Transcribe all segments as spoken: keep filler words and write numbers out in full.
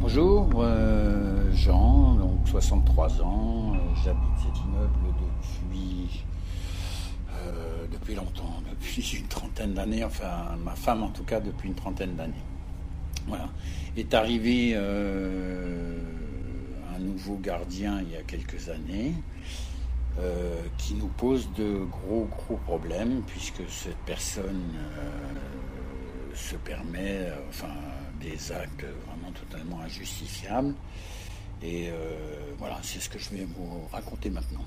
Bonjour, euh, Jean, donc soixante-trois ans, euh, j'habite cet immeuble depuis, euh, depuis longtemps, depuis une trentaine d'années, enfin ma femme en tout cas depuis une trentaine d'années. Voilà. Est arrivé euh, un nouveau gardien il y a quelques années euh, qui nous pose de gros gros problèmes puisque cette personne euh, se permet, euh, enfin des actes vraiment totalement injustifiables. Et euh, voilà, c'est ce que je vais vous raconter maintenant.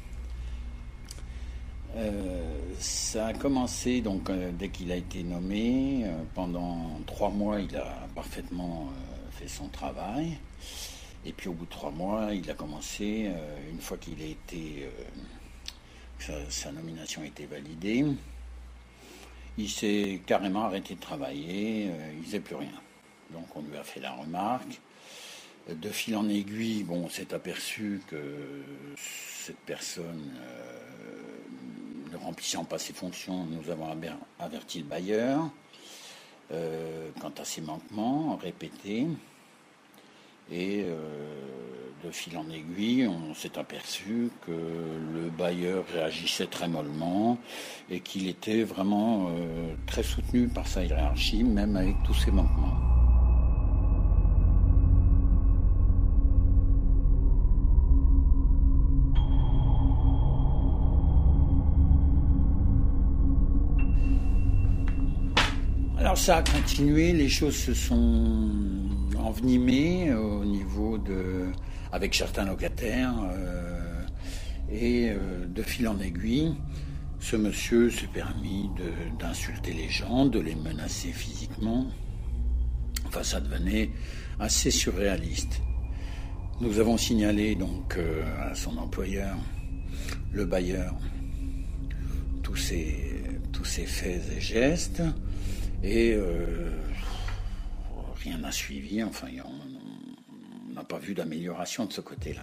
Euh, ça a commencé donc euh, dès qu'il a été nommé. Euh, pendant trois mois, il a parfaitement euh, fait son travail. Et puis au bout de trois mois, il a commencé, euh, une fois qu'il a été, euh, sa, sa nomination a été validée, il s'est carrément arrêté de travailler. Euh, il ne faisait plus rien. Donc on lui a fait la remarque. De fil en aiguille, bon, on s'est aperçu que cette personne, euh, ne remplissant pas ses fonctions, nous avons averti le bailleur euh, quant à ses manquements répétés. Et euh, de fil en aiguille, on s'est aperçu que le bailleur réagissait très mollement et qu'il était vraiment euh, très soutenu par sa hiérarchie, même avec tous ses manquements. Alors ça a continué, les choses se sont envenimées au niveau de, avec certains locataires euh, et euh, de fil en aiguille, ce monsieur s'est permis de, d'insulter les gens, de les menacer physiquement. Enfin, ça devenait assez surréaliste. Nous avons signalé donc euh, à son employeur, le bailleur, tous ces, tous ces faits et gestes. Et euh, rien n'a suivi, enfin on n'a pas vu d'amélioration de ce côté-là.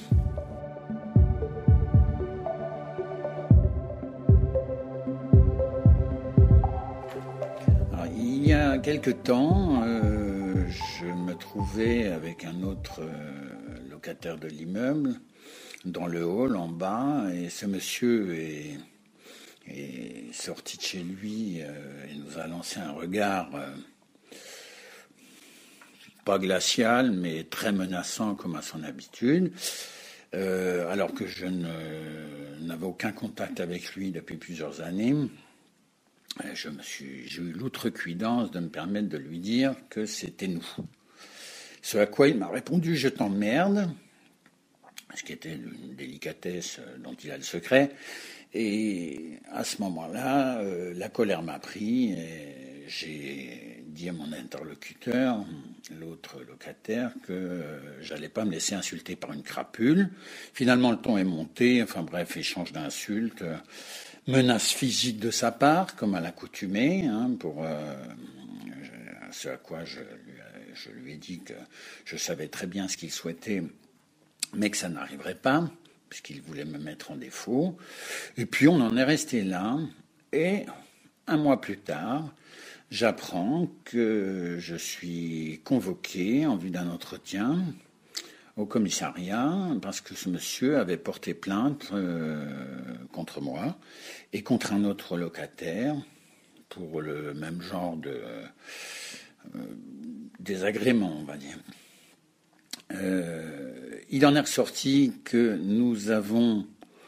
Alors, il y a quelque temps, euh, je me trouvais avec un autre euh, locataire de l'immeuble dans le hall en bas, et ce monsieur est... est sorti de chez lui euh, et nous a lancé un regard euh, pas glacial mais très menaçant comme à son habitude, euh, alors que je ne, n'avais aucun contact avec lui depuis plusieurs années. Je me suis, j'ai eu l'outrecuidance de me permettre de lui dire que c'était nous. Ce à quoi il m'a répondu « je t'emmerde », ce qui était une délicatesse dont il a le secret. Et à ce moment-là, euh, la colère m'a pris et j'ai dit à mon interlocuteur, l'autre locataire, que euh, j'allais pas me laisser insulter par une crapule. Finalement, le ton est monté, enfin bref, échange d'insultes, euh, menace physique de sa part, comme à l'accoutumée, hein, pour euh, ce à quoi je, je lui ai dit que je savais très bien ce qu'il souhaitait, mais que ça n'arriverait pas, puisqu'il voulait me mettre en défaut. Et puis on en est resté là, et un mois plus tard, j'apprends que je suis convoqué en vue d'un entretien au commissariat, parce que ce monsieur avait porté plainte euh, contre moi, et contre un autre locataire, pour le même genre de euh, désagrément, on va dire. Euh, il en est ressorti que nous avons,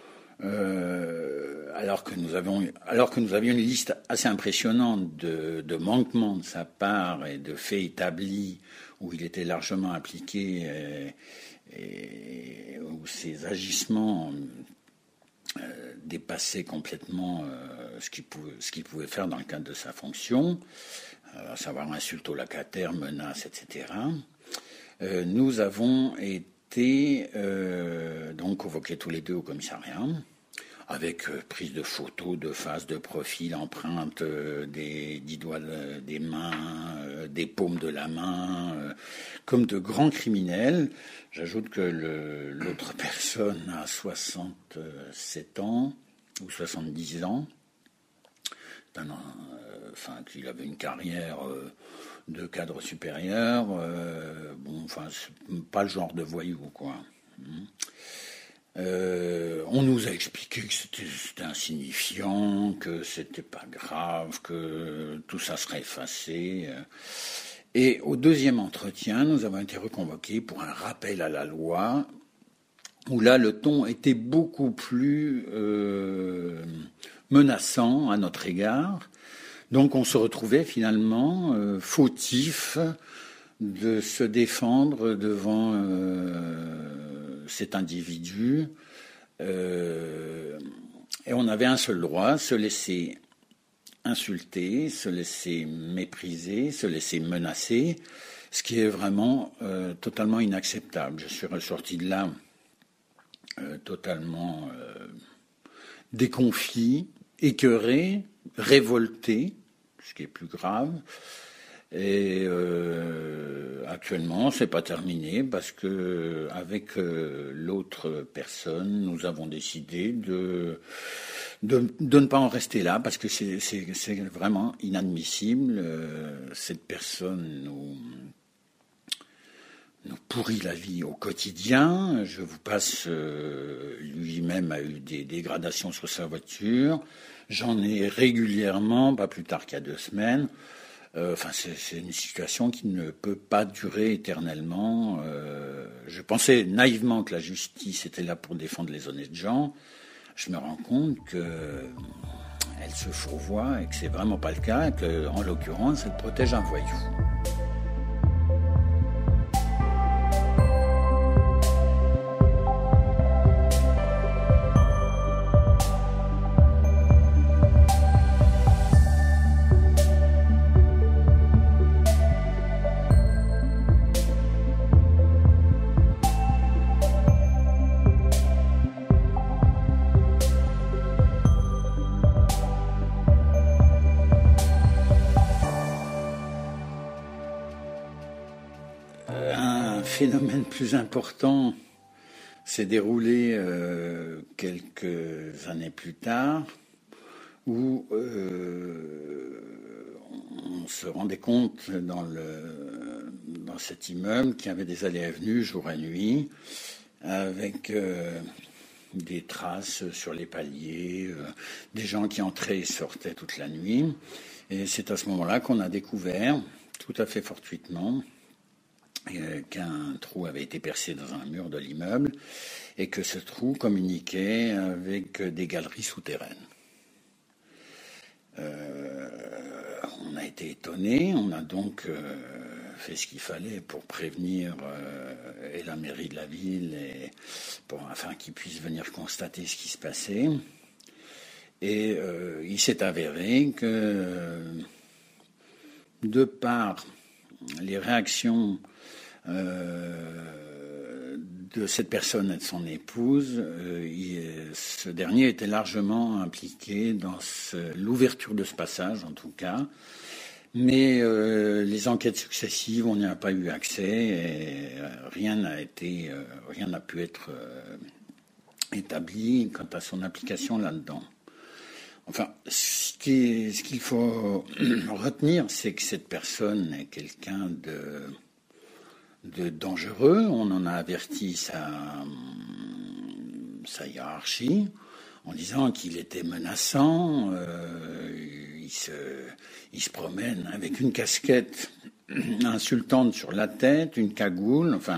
euh, alors que nous avons, alors que nous avions une liste assez impressionnante de, de manquements de sa part et de faits établis où il était largement impliqué et, et où ses agissements euh, dépassaient complètement euh, ce qu'il pouvait, ce qu'il pouvait faire dans le cadre de sa fonction, euh, à savoir insulte aux locataires, menaces, et cetera. Euh, nous avons été euh, donc convoqués tous les deux au commissariat, avec euh, prise de photos, de face, de profil, empreintes euh, des dix doigts euh, des mains, euh, des paumes de la main, euh, comme de grands criminels. J'ajoute que le, l'autre personne a soixante-sept ans ou soixante-dix ans, un, euh, enfin qu'il avait une carrière... Euh, de cadres supérieurs. Euh, bon, enfin, c'est pas le genre de voyou, quoi. Euh, on nous a expliqué que c'était, c'était insignifiant, que c'était pas grave, que tout ça serait effacé. Et au deuxième entretien, nous avons été reconvoqués pour un rappel à la loi, où là, le ton était beaucoup plus euh, menaçant à notre égard. Donc, on se retrouvait finalement euh, fautif de se défendre devant euh, cet individu. Euh, et on avait un seul droit, se laisser insulter, se laisser mépriser, se laisser menacer, ce qui est vraiment euh, totalement inacceptable. Je suis ressorti de là euh, totalement euh, déconfit, écœuré, révolté, ce qui est plus grave. Et euh, actuellement, c'est pas terminé parce que avec euh, l'autre personne, nous avons décidé de, de de ne pas en rester là parce que c'est c'est, c'est vraiment inadmissible. Euh, cette personne nous nous pourrit la vie au quotidien. Je vous passe, euh, lui-même a eu des dégradations sur sa voiture. J'en ai régulièrement, pas plus tard qu'il y a deux semaines. Euh, enfin, c'est, c'est une situation qui ne peut pas durer éternellement. Euh, je pensais naïvement que la justice était là pour défendre les honnêtes gens. Je me rends compte qu'elle se fourvoie et que c'est vraiment pas le cas, et que, en l'occurrence, elle protège un voyou. Phénomène plus important s'est déroulé euh, quelques années plus tard, où euh, on se rendait compte dans, le, dans cet immeuble qu'il y avait des allées et venues jour et nuit, avec euh, des traces sur les paliers, euh, des gens qui entraient et sortaient toute la nuit. Et c'est à ce moment-là qu'on a découvert, tout à fait fortuitement, qu'un trou avait été percé dans un mur de l'immeuble et que ce trou communiquait avec des galeries souterraines. Euh, on a été étonnés, on a donc euh, fait ce qu'il fallait pour prévenir euh, et la mairie de la ville et pour, afin qu'ils puissent venir constater ce qui se passait. Et euh, il s'est avéré que de par les réactions Euh, de cette personne et de son épouse, euh, il, ce dernier était largement impliqué dans ce, l'ouverture de ce passage, en tout cas. Mais euh, les enquêtes successives, on n'y a pas eu accès et euh, rien n'a été, euh, rien n'a pu être euh, établi quant à son application là-dedans. Enfin, ce, qui, ce qu'il faut retenir, c'est que cette personne est quelqu'un de de dangereux. On en a averti sa, sa hiérarchie en disant qu'il était menaçant. Euh, il, se, il se promène avec une casquette insultante sur la tête, une cagoule. Enfin,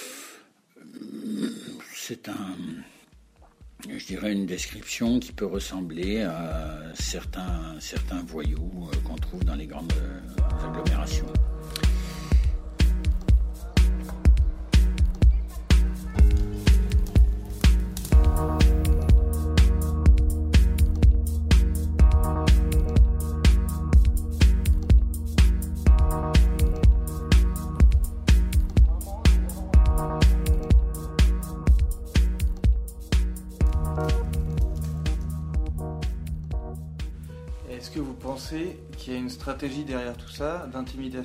c'est un, je dirais, une description qui peut ressembler à certains, certains voyous qu'on trouve dans les grandes agglomérations. Est-ce que vous pensez qu'il y a une stratégie derrière tout ça, d'intimidation ?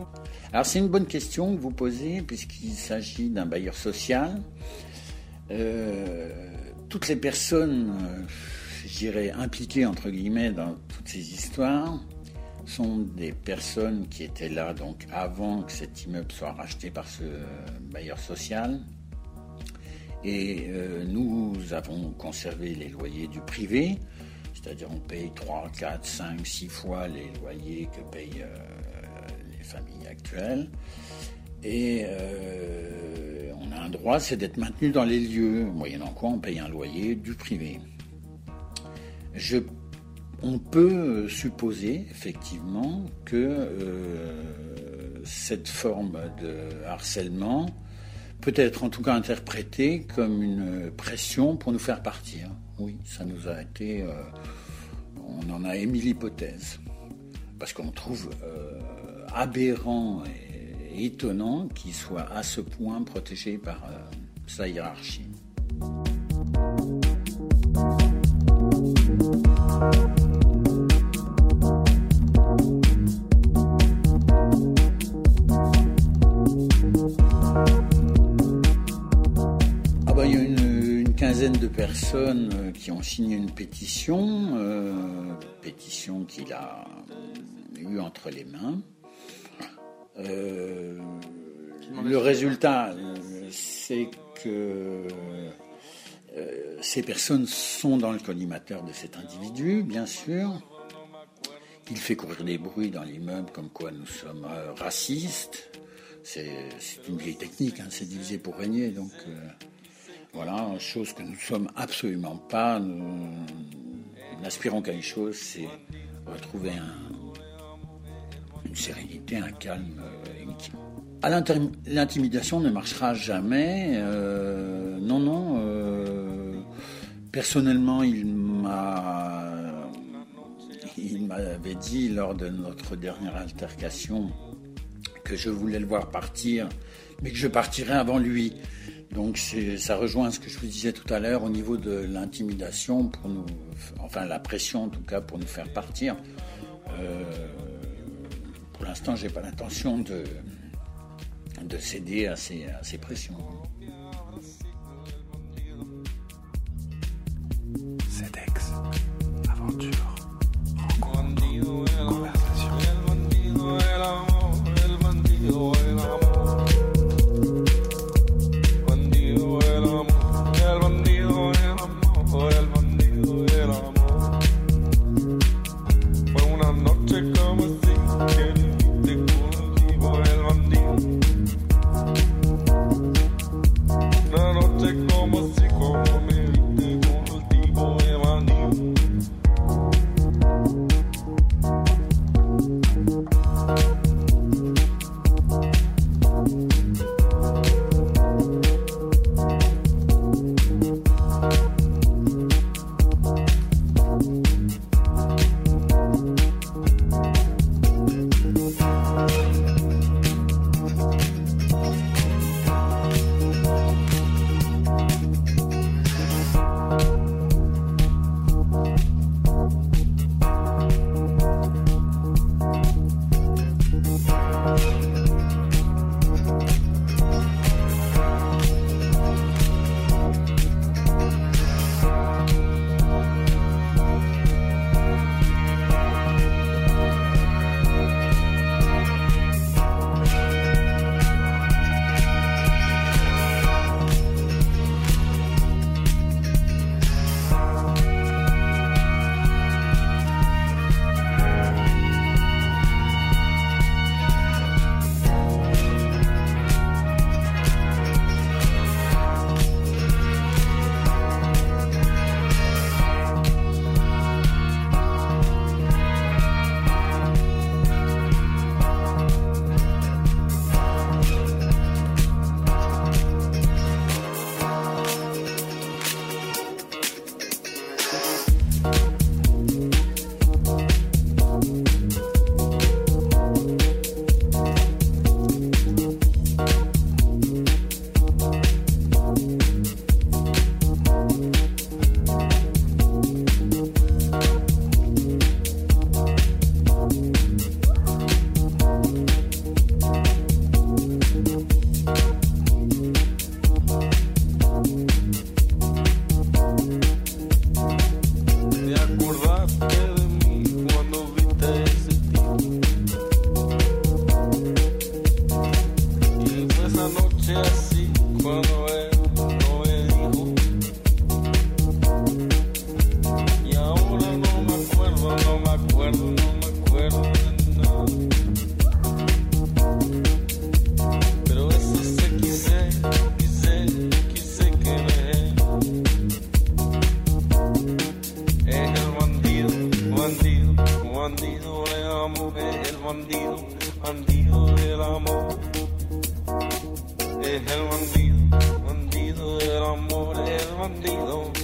Alors c'est une bonne question que vous posez, puisqu'il s'agit d'un bailleur social. Euh, toutes les personnes, euh, je dirais, impliquées, entre guillemets, dans toutes ces histoires, sont des personnes qui étaient là donc avant que cet immeuble soit racheté par ce bailleur social. Et euh, nous avons conservé les loyers du privé, c'est-à-dire on paye trois, quatre, cinq, six fois les loyers que payent euh, les familles actuelles. Et euh, on a un droit, c'est d'être maintenu dans les lieux, moyennant quoi on paye un loyer du privé. Je, on peut supposer effectivement que euh, cette forme de harcèlement peut être en tout cas interprétée comme une pression pour nous faire partir. Oui, ça nous a été... Euh, on en a émis l'hypothèse. Parce qu'on trouve euh, aberrant et, et étonnant qu'il soit à ce point protégé par euh, sa hiérarchie. Il y a une, une quinzaine de personnes qui ont signé une pétition, euh, pétition qu'il a eue entre les mains. Euh, le résultat, c'est que euh, ces personnes sont dans le collimateur de cet individu, bien sûr. Il fait courir des bruits dans l'immeuble comme quoi nous sommes euh, racistes. C'est, c'est une vieille technique, hein, c'est diviser pour régner, donc... Euh, Voilà, chose que nous ne sommes absolument pas. Nous, nous n'aspirons qu'à une chose, c'est retrouver un, une sérénité, un calme euh, inutile. À l'intimidation ne marchera jamais. Euh, non, non. Euh, personnellement, il m'a, il m'avait dit lors de notre dernière altercation que je voulais le voir partir, mais que je partirais avant lui. Donc c'est, ça rejoint ce que je vous disais tout à l'heure au niveau de l'intimidation, pour nous, enfin la pression en tout cas pour nous faire partir. Euh, pour l'instant, j'ai pas l'intention de, de céder à ces, à ces pressions. CEDEX, aventure, rencontre, conversation. Es el bandido, bandido del amor, el bandido.